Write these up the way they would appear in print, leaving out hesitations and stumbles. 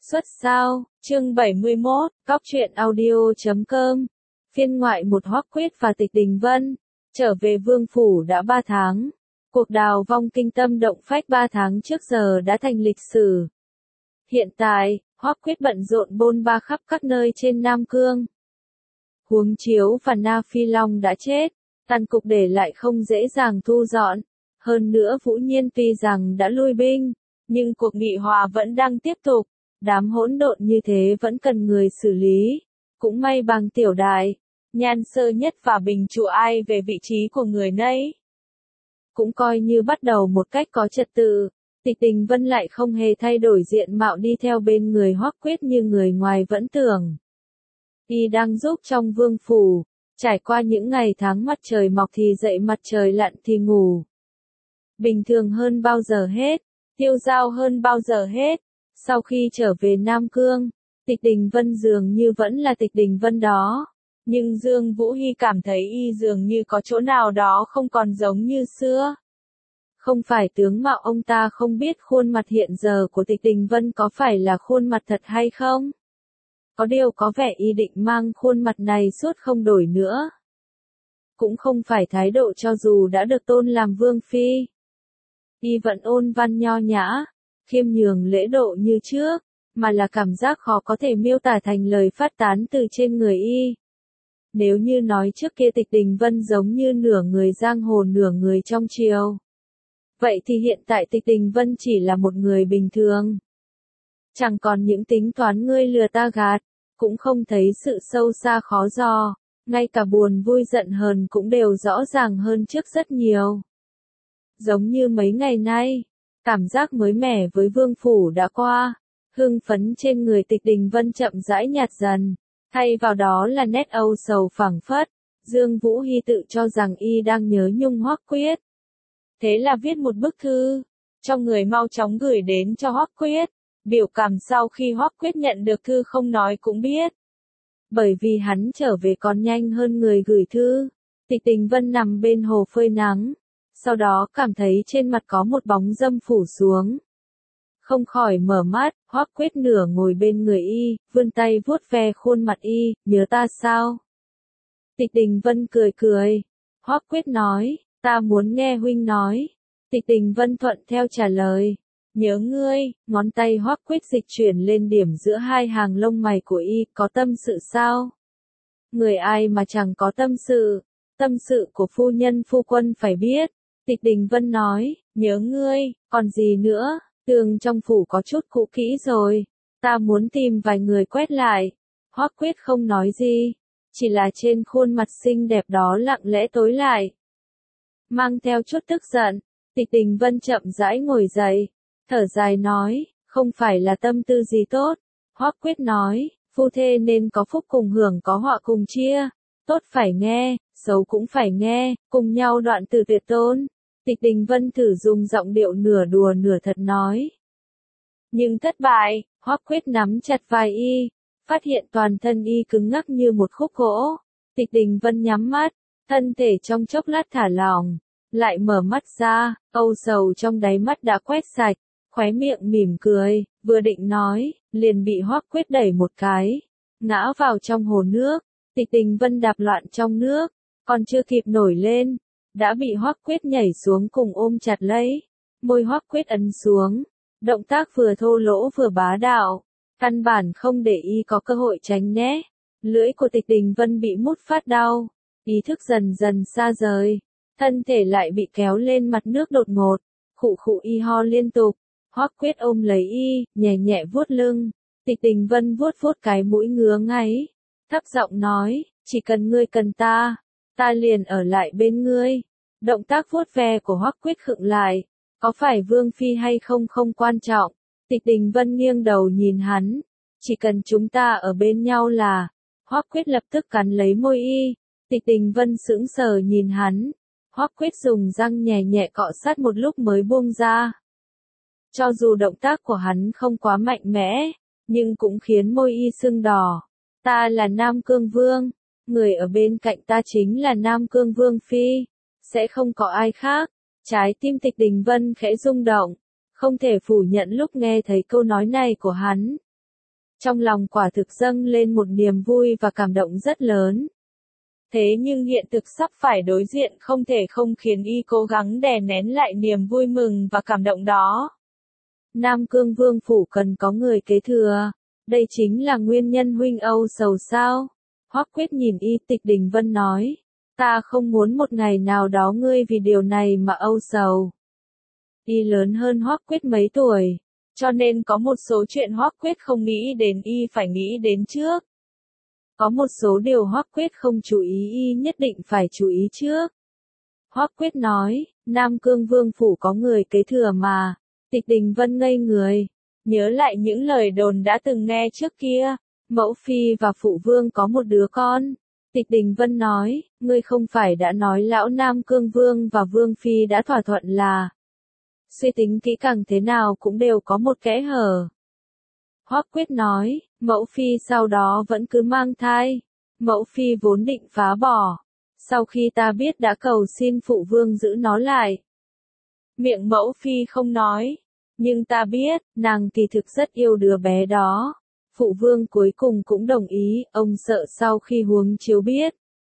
Xuất sao, chương 71, Cóc truyện audio.com. Phiên ngoại một Hoắc Quyết và Tịch Đình Vân, trở về vương phủ đã 3 tháng. Cuộc đào vong kinh tâm động phách 3 tháng trước giờ đã thành lịch sử. Hiện tại, Hoắc Quyết bận rộn bôn ba khắp các nơi trên Nam Cương. Huống Chiếu và Na Phi Long đã chết, tàn cục để lại không dễ dàng thu dọn. Hơn nữa Vũ Nhiên tuy rằng đã lui binh, nhưng cuộc nghị hòa vẫn đang tiếp tục. Đám hỗn độn như thế vẫn cần người xử lý. Cũng may bằng tiểu đại, Nhan Sơ Nhất và Bình Trụ ai về vị trí của người nấy. Cũng coi như bắt đầu một cách có trật tự. Tịch Đình Vân lại không hề thay đổi diện mạo đi theo bên người Hoắc Quyết như người ngoài vẫn tưởng. Y đang giúp trong vương phủ, trải qua những ngày tháng mặt trời mọc thì dậy mặt trời lặn thì ngủ. Bình thường hơn bao giờ hết, tiêu dao hơn bao giờ hết. Sau khi trở về Nam Cương, Tịch Đình Vân dường như vẫn là Tịch Đình Vân đó. Nhưng Dương Vũ Hy cảm thấy y dường như có chỗ nào đó không còn giống như xưa. Không phải tướng mạo ông ta không biết khuôn mặt hiện giờ của Tịch Đình Vân có phải là khuôn mặt thật hay không? Có điều có vẻ y định mang khuôn mặt này suốt không đổi nữa. Cũng không phải thái độ cho dù đã được tôn làm vương phi. Y vẫn ôn văn nho nhã, khiêm nhường lễ độ như trước, mà là cảm giác khó có thể miêu tả thành lời phát tán từ trên người y. Nếu như nói trước kia Tịch Đình Vân giống như nửa người giang hồ nửa người trong triều, vậy thì hiện tại Tịch Đình Vân chỉ là một người bình thường. Chẳng còn những tính toán ngươi lừa ta gạt, cũng không thấy sự sâu xa khó dò, ngay cả buồn vui giận hờn cũng đều rõ ràng hơn trước rất nhiều. Giống như mấy ngày nay, cảm giác mới mẻ với vương phủ đã qua, hưng phấn trên người Tịch Đình Vân chậm rãi nhạt dần, thay vào đó là nét âu sầu phảng phất. Dương Vũ Hy tự cho rằng y đang nhớ nhung Hoắc Quyết. Thế là viết một bức thư, cho người mau chóng gửi đến cho Hoắc Quyết. Biểu cảm sau khi Hoắc Quyết nhận được thư không nói cũng biết. Bởi vì hắn trở về còn nhanh hơn người gửi thư. Tịch Đình Vân nằm bên hồ phơi nắng. Sau đó cảm thấy trên mặt có một bóng dâm phủ xuống. Không khỏi mở mắt, Hoắc Quyết nửa ngồi bên người y, vươn tay vuốt ve khuôn mặt y, nhớ ta sao? Tịch Đình Vân cười cười. Hoắc Quyết nói, ta muốn nghe huynh nói. Tịch Đình Vân thuận theo trả lời. Nhớ ngươi, ngón tay Hoắc Quyết dịch chuyển lên điểm giữa hai hàng lông mày của y, có tâm sự sao? Người ai mà chẳng có tâm sự của phu nhân phu quân phải biết. Tịch Đình Vân nói, nhớ ngươi, còn gì nữa, tường trong phủ có chút cũ kỹ rồi, ta muốn tìm vài người quét lại. Hoắc Quyết không nói gì, chỉ là trên khuôn mặt xinh đẹp đó lặng lẽ tối lại. Mang theo chút tức giận, Tịch Đình Vân chậm rãi ngồi dậy, thở dài nói, không phải là tâm tư gì tốt. Hoắc Quyết nói, phu thê nên có phúc cùng hưởng có họa cùng chia, tốt phải nghe, xấu cũng phải nghe, cùng nhau đoạn từ tuyệt tôn. Tịch Đình Vân thử dùng giọng điệu nửa đùa nửa thật nói. Nhưng thất bại, Hoắc Quyết nắm chặt vai y, phát hiện toàn thân y cứng ngắc như một khúc gỗ. Tịch Đình Vân nhắm mắt, thân thể trong chốc lát thả lỏng, lại mở mắt ra, âu sầu trong đáy mắt đã quét sạch, khóe miệng mỉm cười, vừa định nói, liền bị Hoắc Quyết đẩy một cái, ngã vào trong hồ nước. Tịch Đình Vân đạp loạn trong nước, còn chưa kịp nổi lên, đã bị Hoắc Quyết nhảy xuống cùng ôm chặt lấy. Môi Hoắc Quyết ấn xuống, động tác vừa thô lỗ vừa bá đạo, căn bản không để y có cơ hội tránh né. Lưỡi của Tịch Đình Vân bị mút phát đau, ý thức dần dần xa rời, thân thể lại bị kéo lên mặt nước đột ngột, khụ khụ y ho liên tục. Hoắc Quyết ôm lấy y, nhẹ nhẹ vuốt lưng. Tịch Đình Vân vuốt vuốt cái mũi ngứa ngáy, thấp giọng nói, chỉ cần ngươi cần ta liền ở lại bên ngươi. Động tác vuốt ve của Hoắc Quyết khựng lại, có phải vương phi hay không không quan trọng. Tịch Đình Vân nghiêng đầu nhìn hắn, chỉ cần chúng ta ở bên nhau là. Hoắc Quyết lập tức cắn lấy môi y. Tịch Đình Vân sững sờ nhìn hắn. Hoắc Quyết dùng răng nhẹ nhẹ cọ sát một lúc mới buông ra. Cho dù động tác của hắn không quá mạnh mẽ, nhưng cũng khiến môi y sưng đỏ. Ta là Nam Cương Vương, người ở bên cạnh ta chính là Nam Cương Vương phi, sẽ không có ai khác. Trái tim Tịch Đình Vân khẽ rung động, không thể phủ nhận lúc nghe thấy câu nói này của hắn. trong lòng quả thực dâng lên một niềm vui và cảm động rất lớn. Thế nhưng hiện thực sắp phải đối diện không thể không khiến y cố gắng đè nén lại niềm vui mừng và cảm động đó. Nam Cương Vương phủ cần có người kế thừa, đây chính là nguyên nhân huynh âu sầu sao? Hoắc Quyết nhìn y, Tịch Đình Vân nói, ta không muốn một ngày nào đó ngươi vì điều này mà âu sầu. Y lớn hơn Hoắc Quyết mấy tuổi, cho nên có một số chuyện Hoắc Quyết không nghĩ đến y phải nghĩ đến trước. Có một số điều Hoắc Quyết không chú ý y nhất định phải chú ý trước. Hoắc Quyết nói, Nam Cương Vương phủ có người kế thừa mà. Tịch Đình Vân ngây người, nhớ lại những lời đồn đã từng nghe trước kia, mẫu phi và phụ vương có một đứa con. Tịch Đình Vân nói, ngươi không phải đã nói lão Nam Cương Vương và Vương phi đã thỏa thuận là suy tính kỹ càng thế nào cũng đều có một kẽ hở. Hoắc Quyết nói, mẫu phi sau đó vẫn cứ mang thai, mẫu phi vốn định phá bỏ, sau khi ta biết đã cầu xin phụ vương giữ nó lại. Miệng mẫu phi không nói, nhưng ta biết, nàng kỳ thực rất yêu đứa bé đó. Phụ vương cuối cùng cũng đồng ý, ông sợ sau khi huống chiếu biết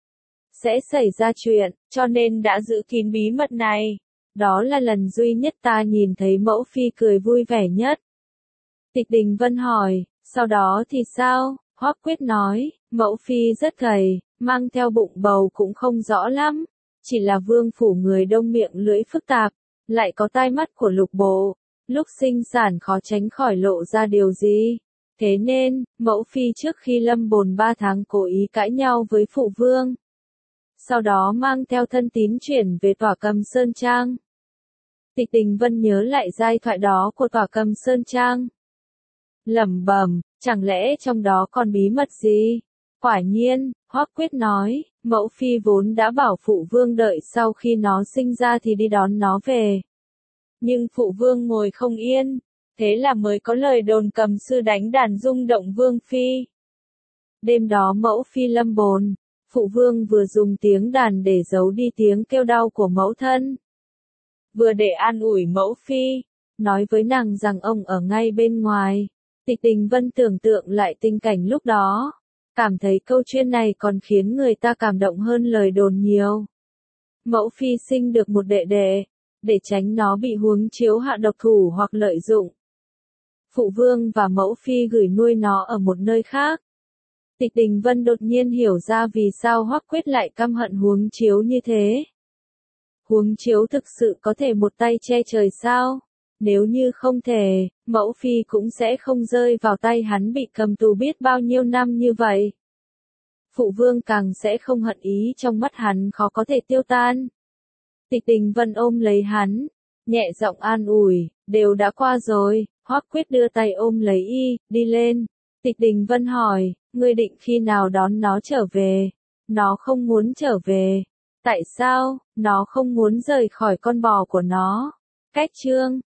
sẽ xảy ra chuyện, cho nên đã giữ kín bí mật này. Đó là lần duy nhất ta nhìn thấy mẫu phi cười vui vẻ nhất. Tịch Đình Vân hỏi, sau đó thì sao? Hoắc Quyết nói, mẫu phi rất gầy, mang theo bụng bầu cũng không rõ lắm. Chỉ là vương phủ người đông miệng lưỡi phức tạp, lại có tai mắt của lục bộ. Lúc sinh sản khó tránh khỏi lộ ra điều gì. Thế nên, mẫu phi trước khi lâm bồn 3 tháng cố ý cãi nhau với phụ vương. Sau đó mang theo thân tín chuyển về Tỏa Cầm Sơn Trang. Tịch Đình Vân nhớ lại giai thoại đó của Tỏa Cầm Sơn Trang. Lẩm bẩm, chẳng lẽ trong đó còn bí mật gì? Quả nhiên, Hoắc Quyết nói, mẫu phi vốn đã bảo phụ vương đợi sau khi nó sinh ra thì đi đón nó về. Nhưng phụ vương ngồi không yên, thế là mới có lời đồn cầm sư đánh đàn rung động vương phi. Đêm đó mẫu phi lâm bồn, phụ vương vừa dùng tiếng đàn để giấu đi tiếng kêu đau của mẫu thân. Vừa để an ủi mẫu phi, nói với nàng rằng ông ở ngay bên ngoài. Tịch Đình Vân tưởng tượng lại tình cảnh lúc đó, cảm thấy câu chuyện này còn khiến người ta cảm động hơn lời đồn nhiều. Mẫu phi sinh được một đệ đệ, để tránh nó bị huống chiếu hạ độc thủ hoặc lợi dụng. Phụ vương và mẫu phi gửi nuôi nó ở một nơi khác. Tịch Đình Vân đột nhiên hiểu ra vì sao Hoắc Quyết lại căm hận huống chiếu như thế. Huống chiếu thực sự có thể một tay che trời sao? Nếu như không thể, mẫu phi cũng sẽ không rơi vào tay hắn bị cầm tù biết bao nhiêu năm như vậy. Phụ vương càng sẽ không hận ý trong mắt hắn khó có thể tiêu tan. Tịch Đình Vân ôm lấy hắn, nhẹ giọng an ủi, đều đã qua rồi. Hoắc Quyết đưa tay ôm lấy y, đi lên. Tịch Đình Vân hỏi, ngươi định khi nào đón nó trở về? Nó không muốn trở về. Tại sao? Nó không muốn rời khỏi con bò của nó. Cách chương